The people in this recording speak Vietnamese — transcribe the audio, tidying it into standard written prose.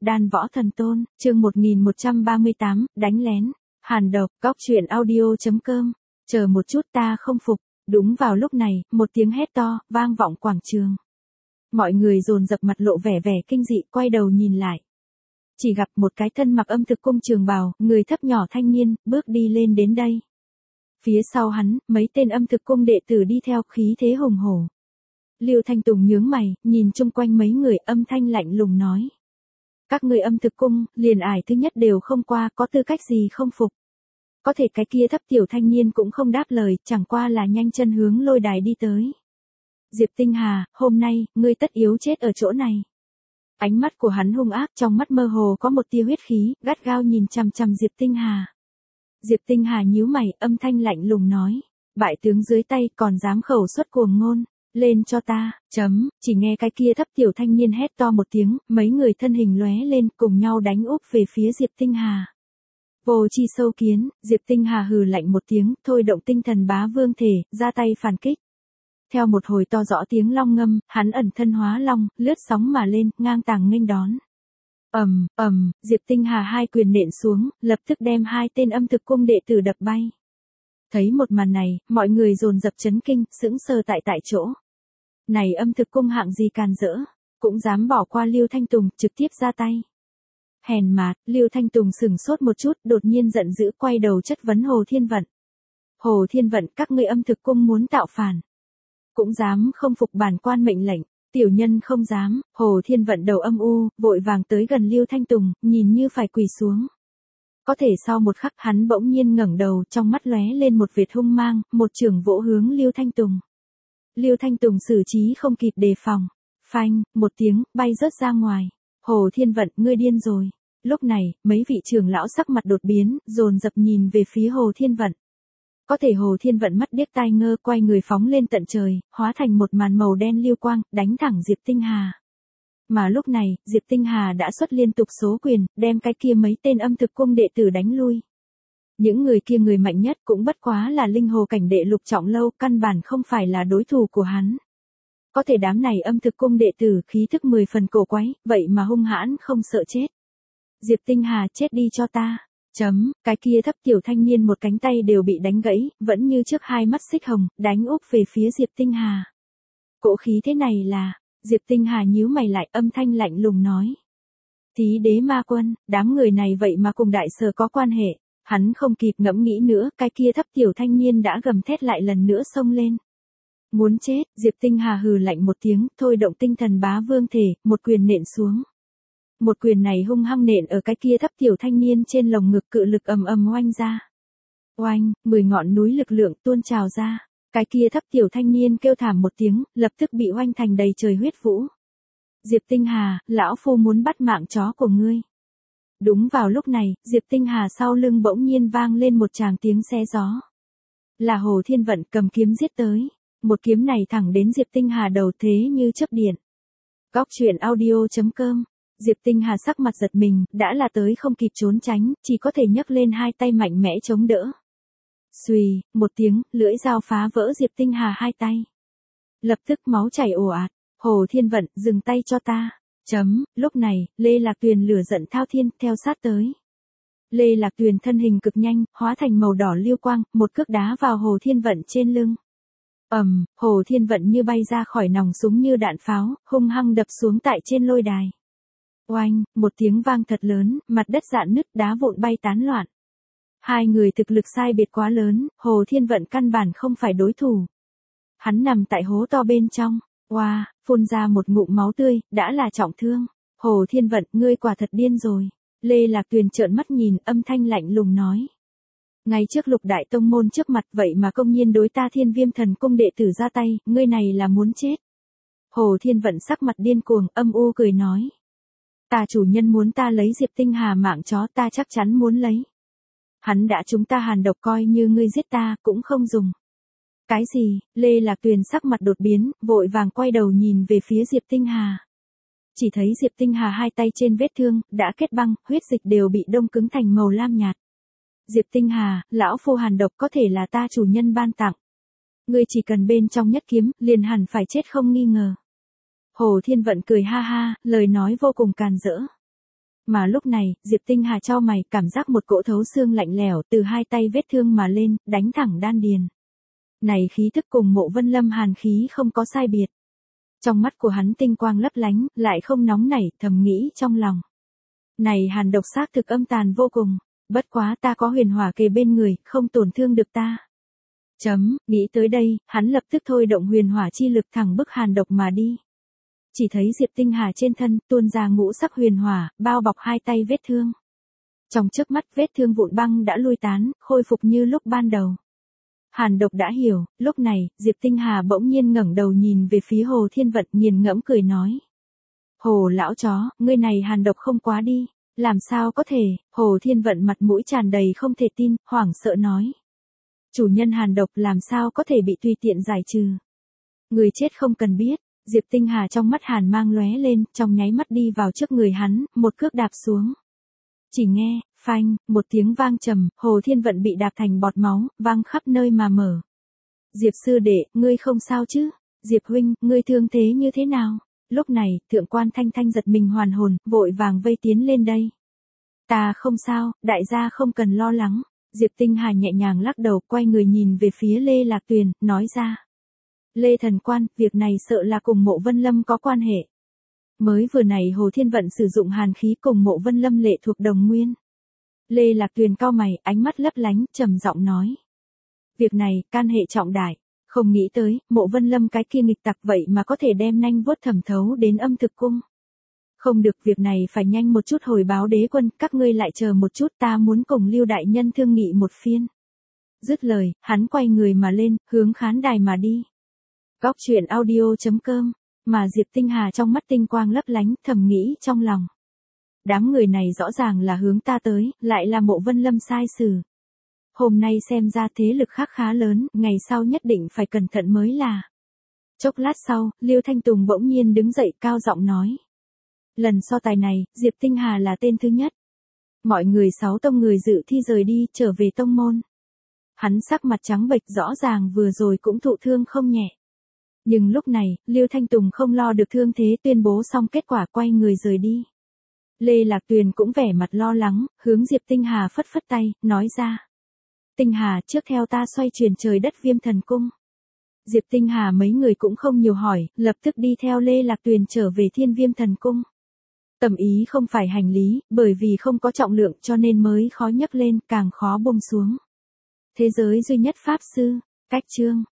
Đan Võ Thần Tôn, chương 1138, đánh lén. Hàn độc, góc truyện audio.com. Chờ một chút, ta không phục. Đúng vào lúc này, một tiếng hét to, vang vọng quảng trường. Mọi người dồn dập mặt lộ vẻ vẻ kinh dị, quay đầu nhìn lại. Chỉ gặp một cái thân mặc âm thực cung trường bào, người thấp nhỏ thanh niên, bước đi lên đến đây. Phía sau hắn, mấy tên âm thực cung đệ tử đi theo, khí thế hùng hổ. Lưu Thanh Tùng nhướng mày, nhìn chung quanh mấy người, âm thanh lạnh lùng nói. Các người âm thực cung, liền ải thứ nhất đều không qua, có tư cách gì không phục. Có thể cái kia thấp tiểu thanh niên cũng không đáp lời, chẳng qua là nhanh chân hướng lôi đài đi tới. Diệp Tinh Hà, hôm nay, ngươi tất yếu chết ở chỗ này. Ánh mắt của hắn hung ác, trong mắt mơ hồ có một tia huyết khí, gắt gao nhìn chằm chằm Diệp Tinh Hà. Diệp Tinh Hà nhíu mày, âm thanh lạnh lùng nói. Bại tướng dưới tay, còn dám khẩu xuất cuồng ngôn. Lên cho ta, chỉ nghe cái kia thấp tiểu thanh niên hét to một tiếng, mấy người thân hình lóe lên, cùng nhau đánh úp về phía Diệp Tinh Hà. Vô chi sâu kiến, Diệp Tinh Hà hừ lạnh một tiếng, thôi động tinh thần bá vương thể, ra tay phản kích. Theo một hồi to rõ tiếng long ngâm, hắn ẩn thân hóa long, lướt sóng mà lên, ngang tàng nghênh đón. Diệp Tinh Hà hai quyền nện xuống, lập tức đem hai tên âm thực cung đệ tử đập bay. Thấy một màn này, mọi người dồn dập chấn kinh, sững sờ tại chỗ. Này âm thực cung hạng gì càn rỡ, cũng dám bỏ qua Lưu Thanh Tùng, trực tiếp ra tay. Hèn mạt, Lưu Thanh Tùng sửng sốt một chút, đột nhiên giận dữ quay đầu chất vấn Hồ Thiên Vận. Hồ Thiên Vận, các ngươi âm thực cung muốn tạo phản. Cũng dám không phục bản quan mệnh lệnh, tiểu nhân không dám. Hồ Thiên Vận đầu âm u, vội vàng tới gần Lưu Thanh Tùng, nhìn như phải quỳ xuống. Có thể sau một khắc hắn bỗng nhiên ngẩng đầu, trong mắt lóe lên một vệt hung mang, một chưởng vỗ hướng Lưu Thanh Tùng. Lưu Thanh Tùng xử trí không kịp đề phòng, phanh, một tiếng, bay rớt ra ngoài. Hồ Thiên Vận, ngươi điên rồi. Lúc này, mấy vị trưởng lão sắc mặt đột biến, dồn dập nhìn về phía Hồ Thiên Vận. Có thể Hồ Thiên Vận mắt điếc tai ngơ, quay người phóng lên tận trời, hóa thành một màn màu đen lưu quang, đánh thẳng Diệp Tinh Hà. Mà lúc này, Diệp Tinh Hà đã xuất liên tục số quyền, đem cái kia mấy tên âm thực cung đệ tử đánh lui. Những người kia người mạnh nhất cũng bất quá là linh hồ cảnh đệ lục trọng lâu, căn bản không phải là đối thủ của hắn. Có thể đám này âm thực cung đệ tử khí thức 10 phần cổ quái, vậy mà hung hãn không sợ chết. Diệp Tinh Hà, chết đi cho ta. Cái kia thấp tiểu thanh niên một cánh tay đều bị đánh gãy, vẫn như trước hai mắt xích hồng, đánh úp về phía Diệp Tinh Hà. Cỗ khí thế này là, Diệp Tinh Hà nhíu mày lại, âm thanh lạnh lùng nói. Thí đế ma quân, đám người này vậy mà cùng đại sở có quan hệ. Hắn không kịp ngẫm nghĩ nữa, cái kia thấp tiểu thanh niên đã gầm thét lại lần nữa xông lên. Muốn chết, Diệp Tinh Hà hừ lạnh một tiếng, thôi động tinh thần bá vương thể, một quyền nện xuống. Một quyền này hung hăng nện ở cái kia thấp tiểu thanh niên trên lồng ngực, cự lực ầm ầm oanh ra. Oanh, 10 ngọn núi lực lượng tuôn trào ra. Cái kia thấp tiểu thanh niên kêu thảm một tiếng, lập tức bị oanh thành đầy trời huyết vũ. Diệp Tinh Hà, lão phu muốn bắt mạng chó của ngươi. Đúng vào lúc này, Diệp Tinh Hà sau lưng bỗng nhiên vang lên một tràng tiếng xé gió. Là Hồ Thiên Vận cầm kiếm giết tới. Một kiếm này thẳng đến Diệp Tinh Hà đầu, thế như chớp điện. Góc truyện audio.com. Diệp Tinh Hà sắc mặt giật mình, đã là tới không kịp trốn tránh, chỉ có thể nhấc lên hai tay mạnh mẽ chống đỡ. Xùy, một tiếng, lưỡi dao phá vỡ Diệp Tinh Hà hai tay. Lập tức máu chảy ồ ạt. Hồ Thiên Vận, dừng tay cho ta. Lúc này, Lê Lạc Tuyền lửa giận thao thiên, theo sát tới. Lê Lạc Tuyền thân hình cực nhanh, hóa thành màu đỏ lưu quang, một cước đá vào Hồ Thiên Vận trên lưng. Hồ Thiên Vận như bay ra khỏi nòng súng như đạn pháo, hung hăng đập xuống tại trên lôi đài. Oanh, một tiếng vang thật lớn, mặt đất rạn nứt, đá vụn bay tán loạn. Hai người thực lực sai biệt quá lớn, Hồ Thiên Vận căn bản không phải đối thủ. Hắn nằm tại hố to bên trong. Phun ra một ngụm máu tươi, đã là trọng thương. Hồ Thiên Vận, ngươi quả thật điên rồi. Lê Lạc Tuyền trợn mắt nhìn, âm thanh lạnh lùng nói. Ngay trước Lục đại tông môn trước mặt, vậy mà công nhiên đối ta Thiên Viêm Thần cung đệ tử ra tay, ngươi này là muốn chết. Hồ Thiên Vận sắc mặt điên cuồng, âm u cười nói. Ta chủ nhân muốn ta lấy Diệp Tinh Hà mạng chó, ta chắc chắn muốn lấy. Hắn đã chúng ta hàn độc, coi như ngươi giết ta, cũng không dùng. Cái gì? Lê Lạc Tuyền sắc mặt đột biến, vội vàng quay đầu nhìn về phía Diệp Tinh Hà. Chỉ thấy Diệp Tinh Hà hai tay trên vết thương, đã kết băng, huyết dịch đều bị đông cứng thành màu lam nhạt. Diệp Tinh Hà, lão phu hàn độc có thể là ta chủ nhân ban tặng. Ngươi chỉ cần bên trong nhất kiếm, liền hẳn phải chết không nghi ngờ. Hồ Thiên Vận cười ha ha, lời nói vô cùng càn rỡ. Mà lúc này, Diệp Tinh Hà chau mày, cảm giác một cỗ thấu xương lạnh lẽo từ hai tay vết thương mà lên, đánh thẳng đan điền. Này khí thức cùng Mộ Vân Lâm hàn khí không có sai biệt. Trong mắt của hắn tinh quang lấp lánh, lại không nóng nảy, thầm nghĩ trong lòng. Này hàn độc xác thực âm tàn vô cùng, bất quá ta có huyền hỏa kề bên người, không tổn thương được ta. Nghĩ tới đây, hắn lập tức thôi động huyền hỏa chi lực thẳng bức hàn độc mà đi. Chỉ thấy Diệp Tinh Hà trên thân tuôn ra ngũ sắc huyền hỏa, bao bọc hai tay vết thương. Trong chớp mắt vết thương vụn băng đã lui tán, khôi phục như lúc ban đầu. Hàn độc đã hiểu, lúc này, Diệp Tinh Hà bỗng nhiên ngẩng đầu nhìn về phía Hồ Thiên Vận nghiền ngẫm cười nói. Hồ lão chó, ngươi này hàn độc không quá đi, làm sao có thể, Hồ Thiên Vận mặt mũi tràn đầy không thể tin, hoảng sợ nói. Chủ nhân hàn độc làm sao có thể bị tùy tiện giải trừ. Người chết không cần biết, Diệp Tinh Hà trong mắt hàn mang lóe lên, trong nháy mắt đi vào trước người hắn, một cước đạp xuống. Chỉ nghe, phanh, một tiếng vang trầm, Hồ Thiên Vận bị đạp thành bọt máu, vang khắp nơi mà mở. Diệp sư đệ, ngươi không sao chứ? Diệp huynh, ngươi thương thế như thế nào? Lúc này, thượng quan Thanh Thanh giật mình hoàn hồn, vội vàng vây tiến lên đây. Ta không sao, đại gia không cần lo lắng. Diệp Tinh Hà nhẹ nhàng lắc đầu, quay người nhìn về phía Lê Lạc Tuyền, nói ra. Lê thần quan, việc này sợ là cùng Mộ Vân Lâm có quan hệ. Mới vừa này Hồ Thiên Vận sử dụng hàn khí cùng Mộ Vân Lâm lệ thuộc đồng nguyên. Lê Lạc Tuyền cau mày, ánh mắt lấp lánh, trầm giọng nói. Việc này, can hệ trọng đại. Không nghĩ tới, Mộ Vân Lâm cái kia nghịch tặc vậy mà có thể đem nanh vuốt thẩm thấu đến âm thực cung. Không được, việc này phải nhanh một chút hồi báo đế quân, các ngươi lại chờ một chút, ta muốn cùng Lưu đại nhân thương nghị một phiên. Dứt lời, hắn quay người mà lên, hướng khán đài mà đi. Góc truyện audio.com, mà Diệp Tinh Hà trong mắt tinh quang lấp lánh, thầm nghĩ trong lòng. Đám người này rõ ràng là hướng ta tới, lại là Mộ Vân Lâm sai xử. Hôm nay xem ra thế lực khác khá lớn, ngày sau nhất định phải cẩn thận mới là. Chốc lát sau, Liêu Thanh Tùng bỗng nhiên đứng dậy cao giọng nói. Lần so tài này, Diệp Tinh Hà là tên thứ nhất. Mọi người 6 tông người dự thi rời đi, trở về tông môn. Hắn sắc mặt trắng bệch, rõ ràng vừa rồi cũng thụ thương không nhẹ. Nhưng lúc này, Liêu Thanh Tùng không lo được thương thế, tuyên bố xong kết quả quay người rời đi. Lê Lạc Tuyền cũng vẻ mặt lo lắng, hướng Diệp Tinh Hà phất phất tay, nói ra. Tinh Hà, trước theo ta xoay chuyển trời đất Viêm Thần Cung. Diệp Tinh Hà mấy người cũng không nhiều hỏi, lập tức đi theo Lê Lạc Tuyền trở về Thiên Viêm Thần Cung. Tầm ý không phải hành lý, bởi vì không có trọng lượng cho nên mới khó nhấc lên, càng khó buông xuống. Thế giới duy nhất pháp sư, cách chương.